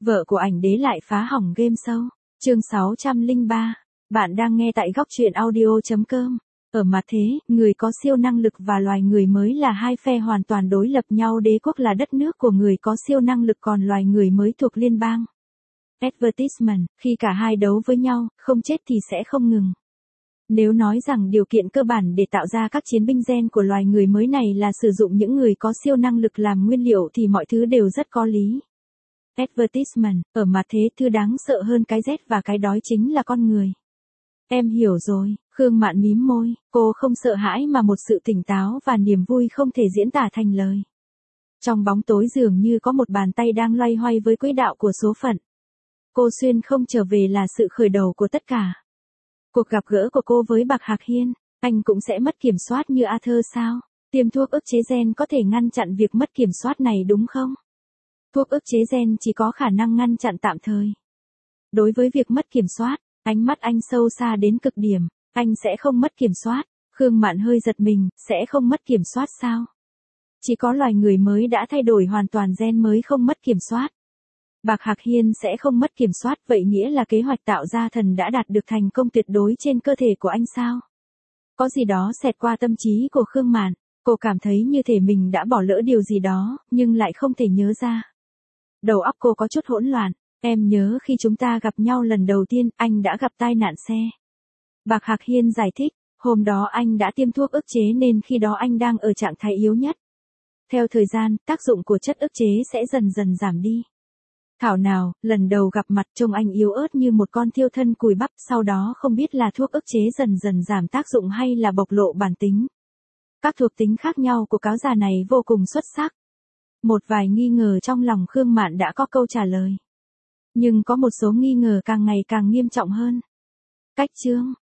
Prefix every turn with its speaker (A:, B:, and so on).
A: Vợ của ảnh đế lại phá hỏng game show. Chương 603. Bạn đang nghe tại góc truyện audio.com. Ở mặt thế, người có siêu năng lực và loài người mới là hai phe hoàn toàn đối lập nhau. Đế quốc là đất nước của người có siêu năng lực, còn loài người mới thuộc liên bang. Advertisement, khi cả hai đấu với nhau, không chết thì sẽ không ngừng. Nếu nói rằng điều kiện cơ bản để tạo ra các chiến binh gen của loài người mới này là sử dụng những người có siêu năng lực làm nguyên liệu thì mọi thứ đều rất có lý. Advertisement, ở mặt thế thứ đáng sợ hơn cái rét và cái đói chính là con người. Em hiểu rồi, Khương Mạn mím môi, cô không sợ hãi mà một sự tỉnh táo và niềm vui không thể diễn tả thành lời. Trong bóng tối dường như có một bàn tay đang loay hoay với quỹ đạo của số phận. Cô Xuyên không trở về là sự khởi đầu của tất cả. Cuộc gặp gỡ của cô với Bạc Hạc Hiên, anh cũng sẽ mất kiểm soát như Arthur sao? Tiêm thuốc ức chế gen có thể ngăn chặn việc mất kiểm soát này đúng không? Thuốc ức chế gen chỉ có khả năng ngăn chặn tạm thời. Đối với việc mất kiểm soát, ánh mắt anh sâu xa đến cực điểm, anh sẽ không mất kiểm soát. Khương Mạn hơi giật mình, sẽ không mất kiểm soát sao? Chỉ có loài người mới đã thay đổi hoàn toàn gen mới không mất kiểm soát. Bạc Hạc Hiên sẽ không mất kiểm soát, vậy nghĩa là kế hoạch tạo ra thần đã đạt được thành công tuyệt đối trên cơ thể của anh sao? Có gì đó xẹt qua tâm trí của Khương Mạn, cô cảm thấy như thể mình đã bỏ lỡ điều gì đó, nhưng lại không thể nhớ ra. Đầu óc cô có chút hỗn loạn, em nhớ khi chúng ta gặp nhau lần đầu tiên, anh đã gặp tai nạn xe. Bạc Hạc Hiên giải thích, hôm đó anh đã tiêm thuốc ức chế nên khi đó anh đang ở trạng thái yếu nhất. Theo thời gian, tác dụng của chất ức chế sẽ dần dần giảm đi. Thảo nào, lần đầu gặp mặt trông anh yếu ớt như một con thiêu thân cùi bắp, sau đó không biết là thuốc ức chế dần dần giảm tác dụng hay là bộc lộ bản tính. Các thuộc tính khác nhau của cáo già này vô cùng xuất sắc. Một vài nghi ngờ trong lòng Khương Mạn đã có câu trả lời. Nhưng có một số nghi ngờ càng ngày càng nghiêm trọng hơn. Cách chương,